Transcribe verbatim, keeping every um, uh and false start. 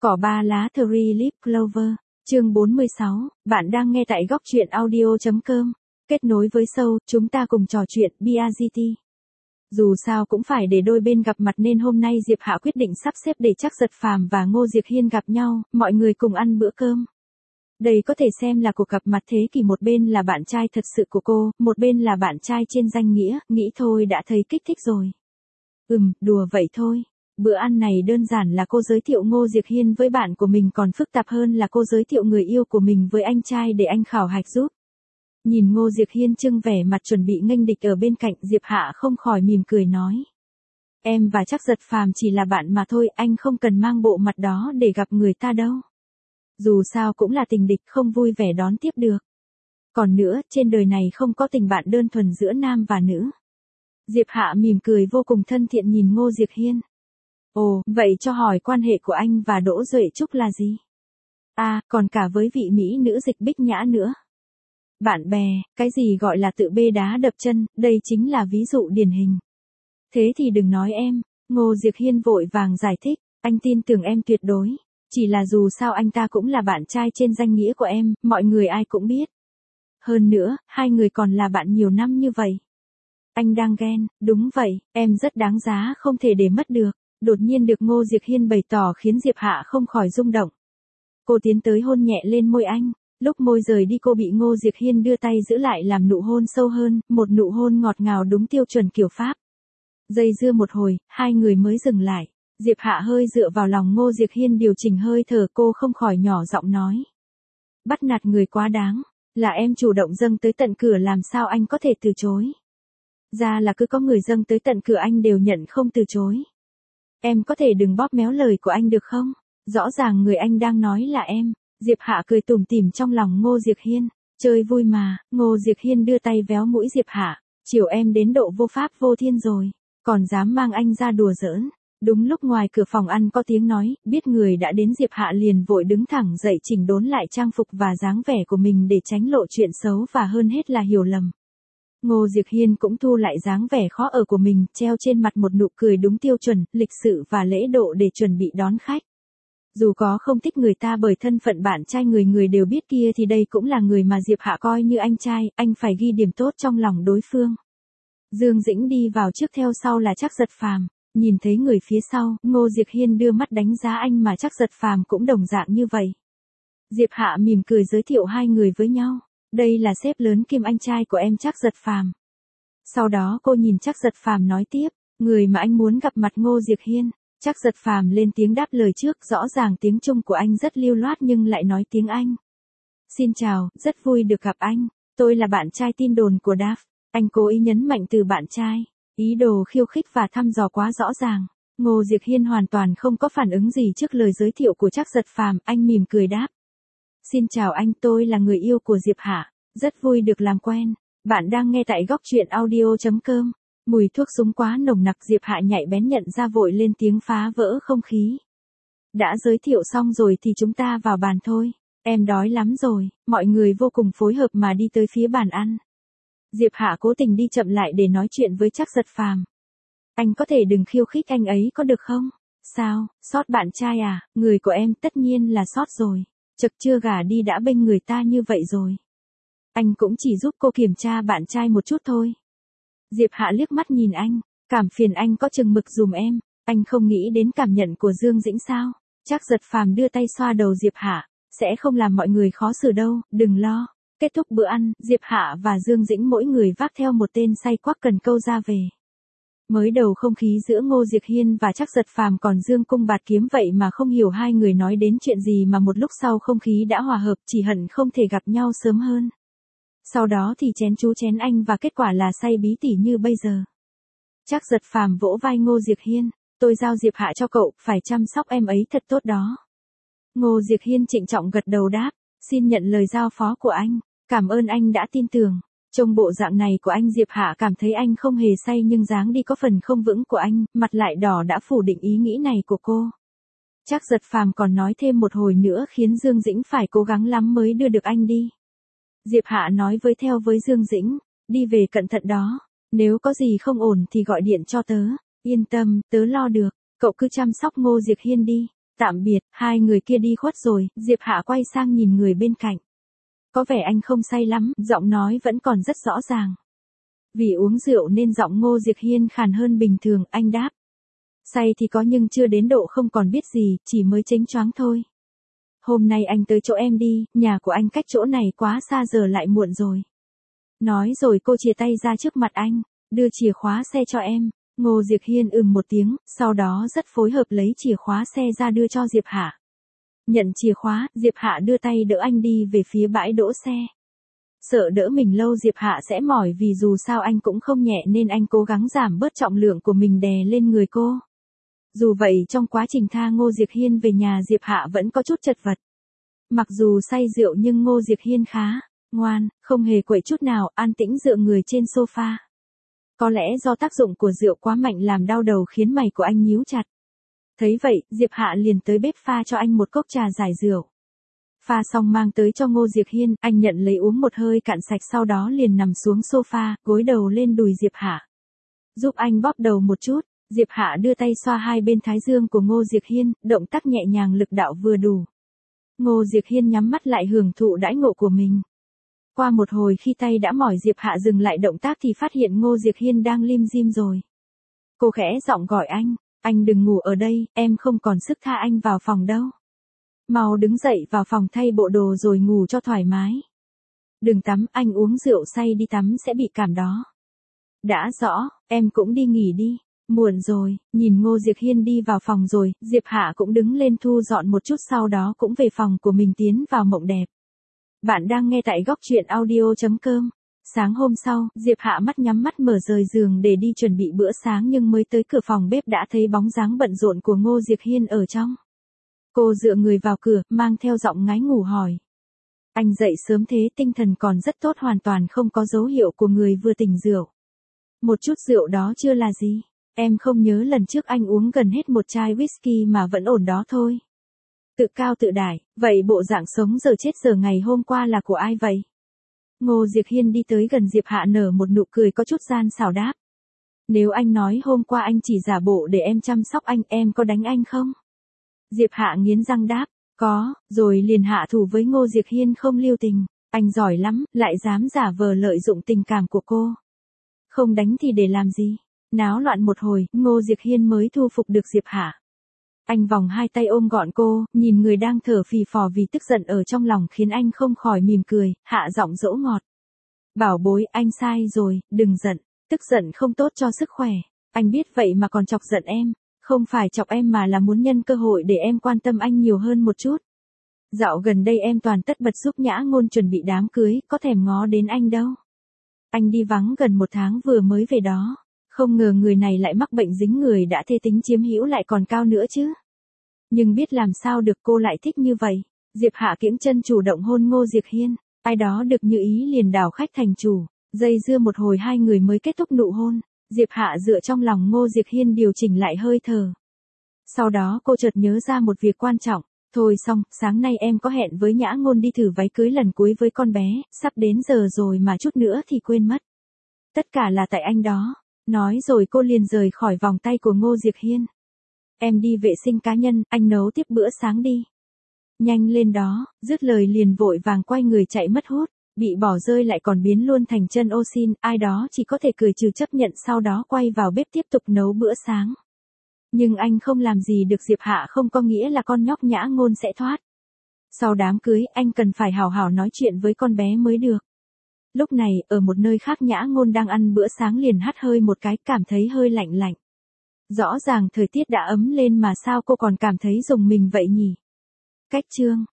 Cỏ ba lá Three Leaf Clover, chương bốn mươi sáu, bạn đang nghe tại góc truyện audio.com. Kết nối với show, chúng ta cùng trò chuyện bê a giê tê. Dù sao cũng phải để đôi bên gặp mặt nên hôm nay Diệp Hạ quyết định sắp xếp để Trác Giật Phàm và Ngô Diệc Hiên gặp nhau, mọi người cùng ăn bữa cơm. Đây có thể xem là cuộc gặp mặt thế kỷ, một bên là bạn trai thật sự của cô, một bên là bạn trai trên danh nghĩa, nghĩ thôi đã thấy kích thích rồi. Ừm, đùa vậy thôi. Bữa ăn này đơn giản là cô giới thiệu Ngô Diệc Hiên với bạn của mình, còn phức tạp hơn là cô giới thiệu người yêu của mình với anh trai để anh khảo hạch giúp. Nhìn Ngô Diệc Hiên trưng vẻ mặt chuẩn bị nghênh địch ở bên cạnh, Diệp Hạ không khỏi mỉm cười nói. Em và Trác Giật Phàm chỉ là bạn mà thôi, anh không cần mang bộ mặt đó để gặp người ta đâu. Dù sao cũng là tình địch, không vui vẻ đón tiếp được. Còn nữa, trên đời này không có tình bạn đơn thuần giữa nam và nữ. Diệp Hạ mỉm cười vô cùng thân thiện nhìn Ngô Diệc Hiên. Ồ, vậy cho hỏi quan hệ của anh và Đỗ Duệ Trúc là gì? À, còn cả với vị mỹ nữ Dịch Bích Nhã nữa. Bạn bè, cái gì gọi là tự bê đá đập chân, đây chính là ví dụ điển hình. Thế thì đừng nói em, Ngô Diệc Hiên vội vàng giải thích, anh tin tưởng em tuyệt đối. Chỉ là dù sao anh ta cũng là bạn trai trên danh nghĩa của em, mọi người ai cũng biết. Hơn nữa, hai người còn là bạn nhiều năm như vậy. Anh đang ghen, đúng vậy, em rất đáng giá, không thể để mất được. Đột nhiên được Ngô Diệc Hiên bày tỏ khiến Diệp Hạ không khỏi rung động. Cô tiến tới hôn nhẹ lên môi anh, lúc môi rời đi cô bị Ngô Diệc Hiên đưa tay giữ lại làm nụ hôn sâu hơn, một nụ hôn ngọt ngào đúng tiêu chuẩn kiểu Pháp. Dây dưa một hồi, hai người mới dừng lại. Diệp Hạ hơi dựa vào lòng Ngô Diệc Hiên điều chỉnh hơi thở, cô không khỏi nhỏ giọng nói. Bắt nạt người quá đáng, là em chủ động dâng tới tận cửa, làm sao anh có thể từ chối. Ra là cứ có người dâng tới tận cửa anh đều nhận không từ chối. Em có thể đừng bóp méo lời của anh được không? Rõ ràng người anh đang nói là em. Diệp Hạ cười tủm tỉm trong lòng Ngô Diệc Hiên. Chơi vui mà. Ngô Diệc Hiên đưa tay véo mũi Diệp Hạ. Chiều em đến độ vô pháp vô thiên rồi. Còn dám mang anh ra đùa giỡn. Đúng lúc ngoài cửa phòng ăn có tiếng nói, biết người đã đến, Diệp Hạ liền vội đứng thẳng dậy chỉnh đốn lại trang phục và dáng vẻ của mình để tránh lộ chuyện xấu và hơn hết là hiểu lầm. Ngô Diệc Hiên cũng thu lại dáng vẻ khó ở của mình, treo trên mặt một nụ cười đúng tiêu chuẩn, lịch sự và lễ độ để chuẩn bị đón khách. Dù có không thích người ta bởi thân phận bạn trai người người đều biết kia thì đây cũng là người mà Diệp Hạ coi như anh trai, anh phải ghi điểm tốt trong lòng đối phương. Dương Dĩnh đi vào trước, theo sau là Trác Giật Phàm. Nhìn thấy người phía sau, Ngô Diệc Hiên đưa mắt đánh giá anh mà Trác Giật Phàm cũng đồng dạng như vậy. Diệp Hạ mỉm cười giới thiệu hai người với nhau. Đây là sếp lớn kiêm anh trai của em, Trác Giật Phàm. Sau đó cô nhìn Trác Giật Phàm nói tiếp, người mà anh muốn gặp mặt Ngô Diệc Hiên. Trác Giật Phàm lên tiếng đáp lời trước, rõ ràng tiếng Trung của anh rất lưu loát nhưng lại nói tiếng Anh. Xin chào, rất vui được gặp anh, tôi là bạn trai tin đồn của Daft. Anh cố ý nhấn mạnh từ bạn trai, ý đồ khiêu khích và thăm dò quá rõ ràng. Ngô Diệc Hiên hoàn toàn không có phản ứng gì trước lời giới thiệu của Trác Giật Phàm, anh mỉm cười đáp. Xin chào anh, tôi là người yêu của Diệp Hạ, rất vui được làm quen. Bạn đang nghe tại góc truyện audio.com. Mùi thuốc súng quá nồng nặc, Diệp Hạ nhạy bén nhận ra, vội lên tiếng phá vỡ không khí. Đã giới thiệu xong rồi thì chúng ta vào bàn thôi. Em đói lắm rồi. Mọi người vô cùng phối hợp mà đi tới phía bàn ăn. Diệp Hạ cố tình đi chậm lại để nói chuyện với Trác Giật Phàm. Anh có thể đừng khiêu khích anh ấy có được không? Sao, sót bạn trai à? Người của em tất nhiên là sót rồi. Chật, chưa gả đi đã bênh người ta như vậy rồi. Anh cũng chỉ giúp cô kiểm tra bạn trai một chút thôi. Diệp Hạ liếc mắt nhìn anh, cảm phiền anh có chừng mực dùm em. Anh không nghĩ đến cảm nhận của Dương Dĩnh sao? Trác Giật Phàm đưa tay xoa đầu Diệp Hạ, sẽ không làm mọi người khó xử đâu, đừng lo. Kết thúc bữa ăn, Diệp Hạ và Dương Dĩnh mỗi người vác theo một tên say quắc cần câu ra về. Mới đầu không khí giữa Ngô Diệc Hiên và Trác Giật Phàm còn dương cung bạt kiếm, vậy mà không hiểu hai người nói đến chuyện gì mà một lúc sau không khí đã hòa hợp, chỉ hận không thể gặp nhau sớm hơn. Sau đó thì chén chú chén anh và kết quả là say bí tỉ như bây giờ. Trác Giật Phàm vỗ vai Ngô Diệc Hiên, tôi giao Diệp Hạ cho cậu, phải chăm sóc em ấy thật tốt đó. Ngô Diệc Hiên trịnh trọng gật đầu đáp, xin nhận lời giao phó của anh, cảm ơn anh đã tin tưởng. Trong bộ dạng này của anh, Diệp Hạ cảm thấy anh không hề say nhưng dáng đi có phần không vững của anh, mặt lại đỏ đã phủ định ý nghĩ này của cô. Trác Giật Phàm còn nói thêm một hồi nữa khiến Dương Dĩnh phải cố gắng lắm mới đưa được anh đi. Diệp Hạ nói với theo với Dương Dĩnh, đi về cẩn thận đó, nếu có gì không ổn thì gọi điện cho tớ, yên tâm, tớ lo được, cậu cứ chăm sóc Ngô Diệc Hiên đi. Tạm biệt, hai người kia đi khuất rồi, Diệp Hạ quay sang nhìn người bên cạnh. Có vẻ anh không say lắm, giọng nói vẫn còn rất rõ ràng. Vì uống rượu nên giọng Ngô Diệc Hiên khàn hơn bình thường, anh đáp. Say thì có nhưng chưa đến độ không còn biết gì, chỉ mới chếnh choáng thôi. Hôm nay anh tới chỗ em đi, nhà của anh cách chỗ này quá xa giờ lại muộn rồi. Nói rồi cô chìa tay ra trước mặt anh, đưa chìa khóa xe cho em. Ngô Diệc Hiên ừm một tiếng, sau đó rất phối hợp lấy chìa khóa xe ra đưa cho Diệp Hạ. Nhận chìa khóa, Diệp Hạ đưa tay đỡ anh đi về phía bãi đỗ xe. Sợ đỡ mình lâu Diệp Hạ sẽ mỏi vì dù sao anh cũng không nhẹ nên anh cố gắng giảm bớt trọng lượng của mình đè lên người cô. Dù vậy trong quá trình tha Ngô Diệc Hiên về nhà Diệp Hạ vẫn có chút chật vật. Mặc dù say rượu nhưng Ngô Diệc Hiên khá ngoan, không hề quậy chút nào, an tĩnh dựa người trên sofa. Có lẽ do tác dụng của rượu quá mạnh làm đau đầu khiến mày của anh nhíu chặt. Thấy vậy, Diệp Hạ liền tới bếp pha cho anh một cốc trà giải rượu. Pha xong mang tới cho Ngô Diệc Hiên, anh nhận lấy uống một hơi cạn sạch sau đó liền nằm xuống sofa, gối đầu lên đùi Diệp Hạ. Giúp anh bóp đầu một chút, Diệp Hạ đưa tay xoa hai bên thái dương của Ngô Diệc Hiên, động tác nhẹ nhàng lực đạo vừa đủ. Ngô Diệc Hiên nhắm mắt lại hưởng thụ đãi ngộ của mình. Qua một hồi khi tay đã mỏi Diệp Hạ dừng lại động tác thì phát hiện Ngô Diệc Hiên đang lim dim rồi. Cô khẽ giọng gọi anh, anh đừng ngủ ở đây, em không còn sức tha anh vào phòng đâu. Mau đứng dậy vào phòng thay bộ đồ rồi ngủ cho thoải mái. Đừng tắm, anh uống rượu say đi tắm sẽ bị cảm đó. Đã rõ, em cũng đi nghỉ đi. Muộn rồi, nhìn Ngô Diệc Hiên đi vào phòng rồi, Diệp Hạ cũng đứng lên thu dọn một chút sau đó cũng về phòng của mình tiến vào mộng đẹp. Bạn đang nghe tại góc truyện audio chấm com. Sáng hôm sau, Diệp Hạ mắt nhắm mắt mở rời giường để đi chuẩn bị bữa sáng nhưng mới tới cửa phòng bếp đã thấy bóng dáng bận rộn của Ngô Diệc Hiên ở trong. Cô dựa người vào cửa, mang theo giọng ngái ngủ hỏi. Anh dậy sớm thế, tinh thần còn rất tốt, hoàn toàn không có dấu hiệu của người vừa tỉnh rượu. Một chút rượu đó chưa là gì. Em không nhớ lần trước anh uống gần hết một chai whisky mà vẫn ổn đó thôi. Tự cao tự đại, vậy bộ dạng sống giờ chết giờ ngày hôm qua là của ai vậy? Ngô Diệc Hiên đi tới gần Diệp Hạ nở một nụ cười có chút gian xảo đáp. Nếu anh nói hôm qua anh chỉ giả bộ để em chăm sóc anh, em có đánh anh không? Diệp Hạ nghiến răng đáp, có, rồi liền hạ thủ với Ngô Diệc Hiên không lưu tình. Anh giỏi lắm, lại dám giả vờ lợi dụng tình cảm của cô. Không đánh thì để làm gì? Náo loạn một hồi, Ngô Diệc Hiên mới thu phục được Diệp Hạ. Anh vòng hai tay ôm gọn cô, nhìn người đang thở phì phò vì tức giận ở trong lòng khiến anh không khỏi mỉm cười, hạ giọng dỗ ngọt. Bảo bối, anh sai rồi, đừng giận, tức giận không tốt cho sức khỏe. Anh biết vậy mà còn chọc giận em, không phải chọc em mà là muốn nhân cơ hội để em quan tâm anh nhiều hơn một chút. Dạo gần đây em toàn tất bật giúp Nhã Ngôn chuẩn bị đám cưới, có thèm ngó đến anh đâu. Anh đi vắng gần một tháng vừa mới về đó. Không ngờ người này lại mắc bệnh dính người đã thê tính chiếm hữu lại còn cao nữa chứ. Nhưng biết làm sao được, cô lại thích như vậy. Diệp Hạ kiễng chân chủ động hôn Ngô Diệc Hiên. Ai đó được như ý liền đảo khách thành chủ. Dây dưa một hồi hai người mới kết thúc nụ hôn. Diệp Hạ dựa trong lòng Ngô Diệc Hiên điều chỉnh lại hơi thở. Sau đó cô chợt nhớ ra một việc quan trọng. Thôi xong, sáng nay em có hẹn với Nhã Ngôn đi thử váy cưới lần cuối với con bé. Sắp đến giờ rồi mà chút nữa thì quên mất. Tất cả là tại anh đó. Nói rồi cô liền rời khỏi vòng tay của Ngô Diệc Hiên. Em đi vệ sinh cá nhân, anh nấu tiếp bữa sáng đi. Nhanh lên đó, dứt lời liền vội vàng quay người chạy mất hút, bị bỏ rơi lại còn biến luôn thành chân ô xin, ai đó chỉ có thể cười trừ chấp nhận sau đó quay vào bếp tiếp tục nấu bữa sáng. Nhưng anh không làm gì được Diệp Hạ không có nghĩa là con nhóc Nhã Ngôn sẽ thoát. Sau đám cưới, anh cần phải hào hào nói chuyện với con bé mới được. Lúc này, ở một nơi khác Nhã Ngôn đang ăn bữa sáng liền hắt hơi một cái, cảm thấy hơi lạnh lạnh. Rõ ràng thời tiết đã ấm lên mà sao cô còn cảm thấy rùng mình vậy nhỉ? Cách chương